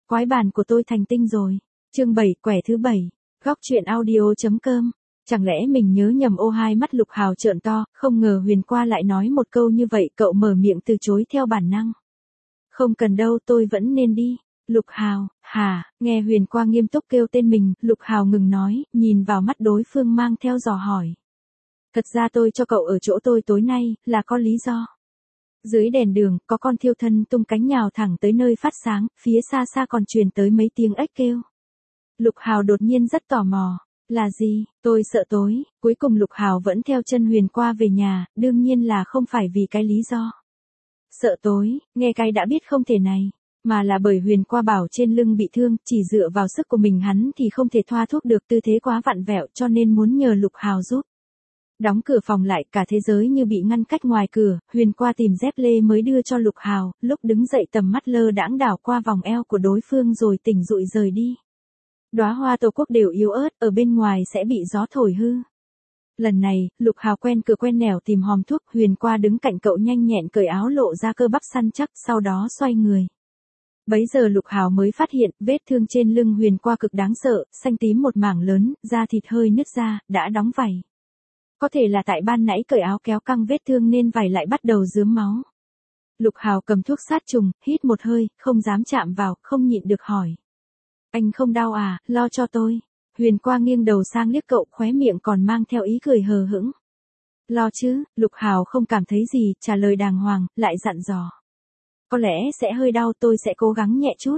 Quái bản của tôi thành tinh rồi. Chương 7, quẻ thứ 7. Góc truyện audio.com. Chẳng lẽ mình nhớ nhầm? Ô, hai mắt Lục Hào trợn to, không ngờ Huyền Qua lại nói một câu như vậy. Cậu mở miệng từ chối theo bản năng. Không cần đâu, tôi vẫn nên đi. Lục Hào, hả? Nghe Huyền Qua nghiêm túc kêu tên mình, Lục Hào ngừng nói, nhìn vào mắt đối phương mang theo dò hỏi. Thật ra tôi cho cậu ở chỗ tôi tối nay, là có lý do. Dưới đèn đường, có con thiêu thân tung cánh nhào thẳng tới nơi phát sáng, phía xa xa còn truyền tới mấy tiếng ếch kêu. Lục Hào đột nhiên rất tò mò. Là gì? Tôi sợ tối. Cuối cùng Lục Hào vẫn theo chân Huyền Qua về nhà, đương nhiên là không phải vì cái lý do sợ tối, nghe cái đã biết không thể này, mà là bởi Huyền Qua bảo trên lưng bị thương, chỉ dựa vào sức của mình hắn thì không thể thoa thuốc được, tư thế quá vặn vẹo, cho nên muốn nhờ Lục Hào giúp. Đóng cửa phòng lại, cả thế giới như bị ngăn cách ngoài cửa, Huyền Qua tìm dép lê mới đưa cho Lục Hào, lúc đứng dậy tầm mắt lơ đãng đảo qua vòng eo của đối phương rồi tỉnh dụi rời đi. Đóa hoa Tổ quốc đều yếu ớt, ở bên ngoài sẽ bị gió thổi hư. Lần này, Lục Hào quen cửa quen nẻo tìm hòm thuốc, Huyền Qua đứng cạnh cậu nhanh nhẹn cởi áo lộ ra cơ bắp săn chắc, sau đó xoay người. Bấy giờ Lục Hào mới phát hiện, vết thương trên lưng Huyền Qua cực đáng sợ, xanh tím một mảng lớn, da thịt hơi nứt ra, đã đóng vảy. Có thể là tại ban nãy cởi áo kéo căng vết thương nên vảy lại bắt đầu rướm máu. Lục Hào cầm thuốc sát trùng, hít một hơi, không dám chạm vào, không nhịn được hỏi. Anh không đau à, lo cho tôi. Huyền Qua nghiêng đầu sang liếc cậu, khóe miệng còn mang theo ý cười hờ hững. Lo chứ? Lục Hào không cảm thấy gì, trả lời đàng hoàng, lại dặn dò. Có lẽ sẽ hơi đau, tôi sẽ cố gắng nhẹ chút.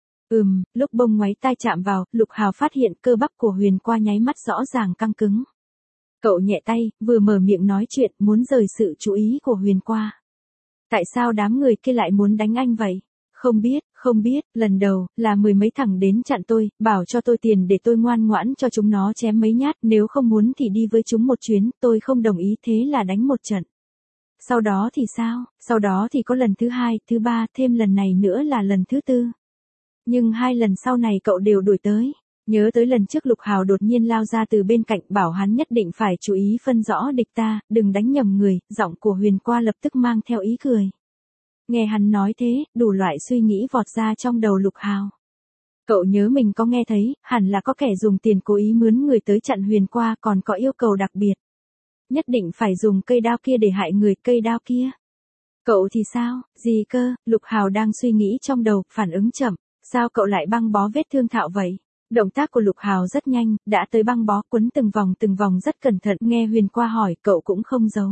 Lúc bông ngoáy tai chạm vào, Lục Hào phát hiện cơ bắp của Huyền Qua nháy mắt rõ ràng căng cứng. Cậu nhẹ tay, vừa mở miệng nói chuyện, muốn rời sự chú ý của Huyền Qua. Tại sao đám người kia lại muốn đánh anh vậy? Không biết, lần đầu, là mười mấy thằng đến chặn tôi, bảo cho tôi tiền để tôi ngoan ngoãn cho chúng nó chém mấy nhát, nếu không muốn thì đi với chúng một chuyến, tôi không đồng ý, thế là đánh một trận. Sau đó thì sao? Sau đó thì có lần thứ hai, thứ ba, thêm lần này nữa là lần thứ tư. Nhưng hai lần sau này cậu đều đuổi tới. Nhớ tới lần trước Lục Hào đột nhiên lao ra từ bên cạnh, bảo hắn nhất định phải chú ý phân rõ địch ta, đừng đánh nhầm người, giọng của Huyền Qua lập tức mang theo ý cười. Nghe hắn nói thế, đủ loại suy nghĩ vọt ra trong đầu Lục Hào. Cậu nhớ mình có nghe thấy, hẳn là có kẻ dùng tiền cố ý mướn người tới chặn Huyền Qua, còn có yêu cầu đặc biệt. Nhất định phải dùng cây đao kia để hại người, cây đao kia. Cậu thì sao? Gì cơ? Lục Hào đang suy nghĩ trong đầu, phản ứng chậm. Sao cậu lại băng bó vết thương thạo vậy? Động tác của Lục Hào rất nhanh, đã tới băng bó, quấn từng vòng rất cẩn thận. Nghe Huyền Qua hỏi, cậu cũng không giấu.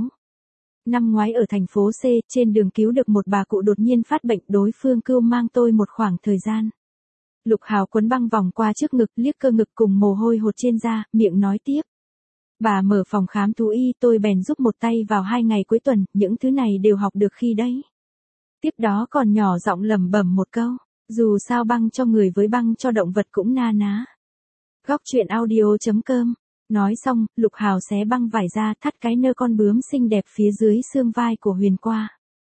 Năm ngoái ở thành phố C, trên đường cứu được một bà cụ đột nhiên phát bệnh, đối phương cưu mang tôi một khoảng thời gian. Lục Hào quấn băng vòng qua trước ngực, liếc cơ ngực cùng mồ hôi hột trên da, miệng nói tiếp. Bà mở phòng khám thú y, tôi bèn giúp một tay vào 2 ngày cuối tuần, những thứ này đều học được khi đấy. Tiếp đó còn nhỏ giọng lẩm bẩm một câu, dù sao băng cho người với băng cho động vật cũng na ná. Góc truyện audio.com. Nói xong, Lục Hào xé băng vải ra, thắt cái nơ con bướm xinh đẹp phía dưới xương vai của Huyền Qua.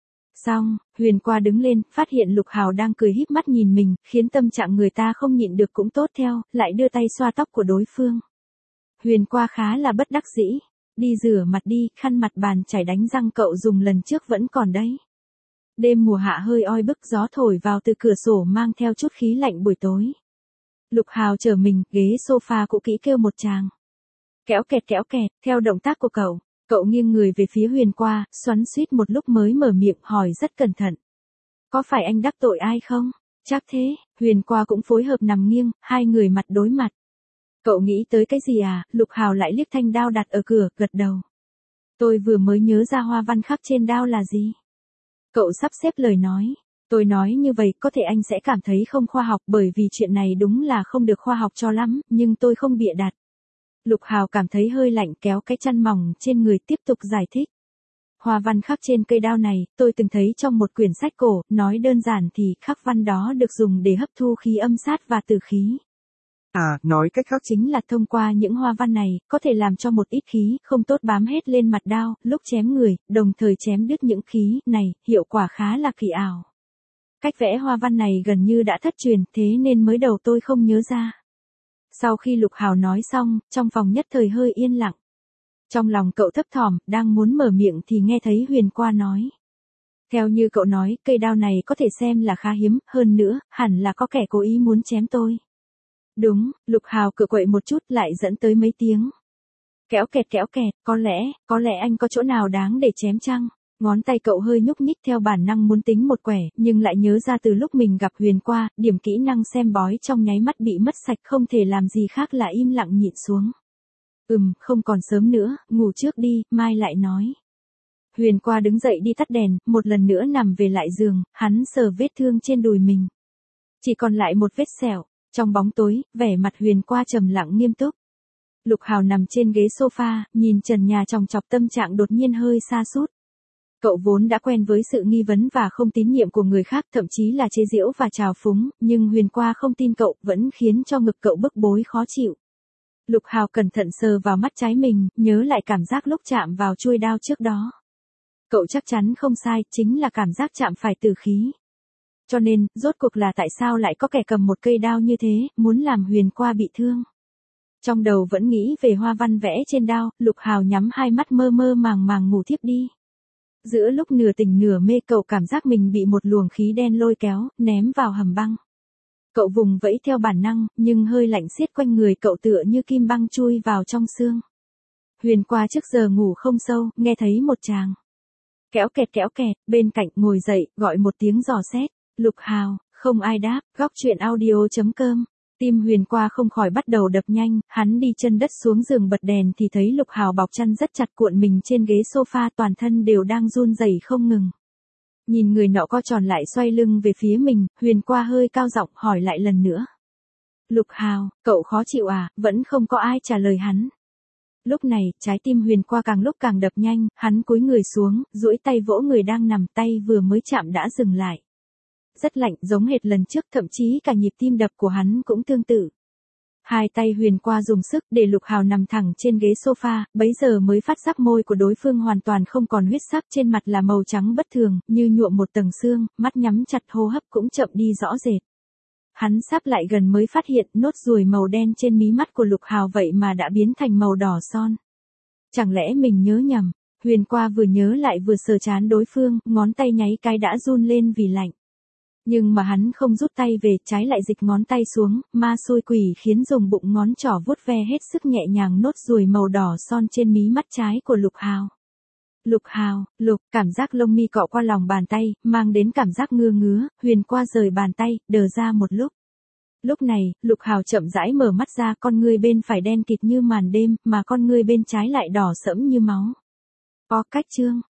Xong, Huyền Qua đứng lên, phát hiện Lục Hào đang cười híp mắt nhìn mình, khiến tâm trạng người ta không nhịn được cũng tốt theo, lại đưa tay xoa tóc của đối phương. Huyền Qua khá là bất đắc dĩ. Đi rửa mặt đi, khăn mặt bàn chải đánh răng cậu dùng lần trước vẫn còn đấy. Đêm mùa hạ hơi oi bức, gió thổi vào từ cửa sổ mang theo chút khí lạnh buổi tối. Lục Hào trở mình, ghế sofa cũ kỹ kêu một tràng. Kéo kẹt, theo động tác của cậu nghiêng người về phía Huyền Qua, xoắn xuýt một lúc mới mở miệng hỏi rất cẩn thận. Có phải anh đắc tội ai không? Chắc thế. Huyền Qua cũng phối hợp nằm nghiêng, hai người mặt đối mặt. Cậu nghĩ tới cái gì à? Lục Hào lại liếc thanh đao đặt ở cửa, gật đầu. Tôi vừa mới nhớ ra hoa văn khắc trên đao là gì. Cậu sắp xếp lời nói. Tôi nói như vậy có thể anh sẽ cảm thấy không khoa học, bởi vì chuyện này đúng là không được khoa học cho lắm, nhưng tôi không bịa đặt. Lục Hào cảm thấy hơi lạnh, kéo cái chăn mỏng trên người tiếp tục giải thích. Hoa văn khắc trên cây đao này, tôi từng thấy trong một quyển sách cổ, nói đơn giản thì khắc văn đó được dùng để hấp thu khí âm sát và tử khí. Nói cách khác chính là thông qua những hoa văn này, có thể làm cho một ít khí không tốt bám hết lên mặt đao, lúc chém người, đồng thời chém đứt những khí này, hiệu quả khá là kỳ ảo. Cách vẽ hoa văn này gần như đã thất truyền, thế nên mới đầu tôi không nhớ ra. Sau khi Lục Hào nói xong, trong phòng nhất thời hơi yên lặng. Trong lòng cậu thấp thỏm, đang muốn mở miệng thì nghe thấy Huyền Qua nói. Theo như cậu nói, cây đao này có thể xem là khá hiếm, hơn nữa, hẳn là có kẻ cố ý muốn chém tôi. Đúng, Lục Hào cựa quậy một chút lại dẫn tới mấy tiếng. Kéo kẹt, có lẽ anh có chỗ nào đáng để chém chăng? Ngón tay cậu hơi nhúc nhích theo bản năng muốn tính một quẻ, nhưng lại nhớ ra từ lúc mình gặp Huyền qua, điểm kỹ năng xem bói trong nháy mắt bị mất sạch, không thể làm gì khác là im lặng nhịn xuống. Không còn sớm nữa, ngủ trước đi, mai lại nói. Huyền qua đứng dậy đi tắt đèn, một lần nữa nằm về lại giường, hắn sờ vết thương trên đùi mình. Chỉ còn lại một vết sẹo, trong bóng tối, vẻ mặt Huyền qua trầm lặng nghiêm túc. Lục Hào nằm trên ghế sofa, nhìn trần nhà chòng chọc, tâm trạng đột nhiên hơi sa sút. Cậu vốn đã quen với sự nghi vấn và không tín nhiệm của người khác, thậm chí là chế giễu và trào phúng, nhưng Huyền qua không tin cậu vẫn khiến cho ngực cậu bức bối khó chịu. Lục Hào cẩn thận sờ vào mắt trái mình, nhớ lại cảm giác lúc chạm vào chuôi đao trước đó. Cậu chắc chắn không sai, chính là cảm giác chạm phải tử khí. Cho nên, rốt cuộc là tại sao lại có kẻ cầm một cây đao như thế, muốn làm Huyền qua bị thương. Trong đầu vẫn nghĩ về hoa văn vẽ trên đao, Lục Hào nhắm hai mắt mơ mơ màng màng ngủ thiếp đi. Giữa lúc nửa tỉnh nửa mê, cậu cảm giác mình bị một luồng khí đen lôi kéo, ném vào hầm băng. Cậu vùng vẫy theo bản năng, nhưng hơi lạnh xiết quanh người cậu tựa như kim băng chui vào trong xương. Huyền qua trước giờ ngủ không sâu, nghe thấy một tràng kéo kẹt, bên cạnh ngồi dậy, gọi một tiếng dò xét. Lục Hào, không ai đáp. Góc truyện audio.com. Tim Huyền qua không khỏi bắt đầu đập nhanh, hắn đi chân đất xuống giường bật đèn thì thấy Lục Hào bọc chăn rất chặt cuộn mình trên ghế sofa, toàn thân đều đang run rẩy không ngừng. Nhìn người nọ co tròn lại xoay lưng về phía mình, Huyền qua hơi cao giọng hỏi lại lần nữa. Lục Hào, cậu khó chịu à? Vẫn không có ai trả lời hắn. Lúc này, trái tim Huyền qua càng lúc càng đập nhanh, hắn cúi người xuống, duỗi tay vỗ người đang nằm, tay vừa mới chạm đã dừng lại. Rất lạnh, giống hệt lần trước, thậm chí cả nhịp tim đập của hắn cũng tương tự. Hai tay Huyền qua dùng sức để Lục Hào nằm thẳng trên ghế sofa, bấy giờ mới phát giác môi của đối phương hoàn toàn không còn huyết sắc, trên mặt là màu trắng bất thường, như nhuộm một tầng sương, mắt nhắm chặt, hô hấp cũng chậm đi rõ rệt. Hắn sắp lại gần mới phát hiện nốt ruồi màu đen trên mí mắt của Lục Hào vậy mà đã biến thành màu đỏ son. Chẳng lẽ mình nhớ nhầm? Huyền qua vừa nhớ lại vừa sờ trán đối phương, ngón tay nháy cái đã run lên vì lạnh. Nhưng mà hắn không rút tay về, trái lại dịch ngón tay xuống, ma xôi quỷ khiến dùng bụng ngón trỏ vuốt ve hết sức nhẹ nhàng nốt ruồi màu đỏ son trên mí mắt trái của Lục Hào. Lục Hào, cảm giác lông mi cọ qua lòng bàn tay, mang đến cảm giác ngứa, Huyền qua rời bàn tay, đờ ra một lúc. Lúc này, Lục Hào chậm rãi mở mắt ra, con ngươi bên phải đen kịt như màn đêm, mà con ngươi bên trái lại đỏ sẫm như máu. Có cách chương.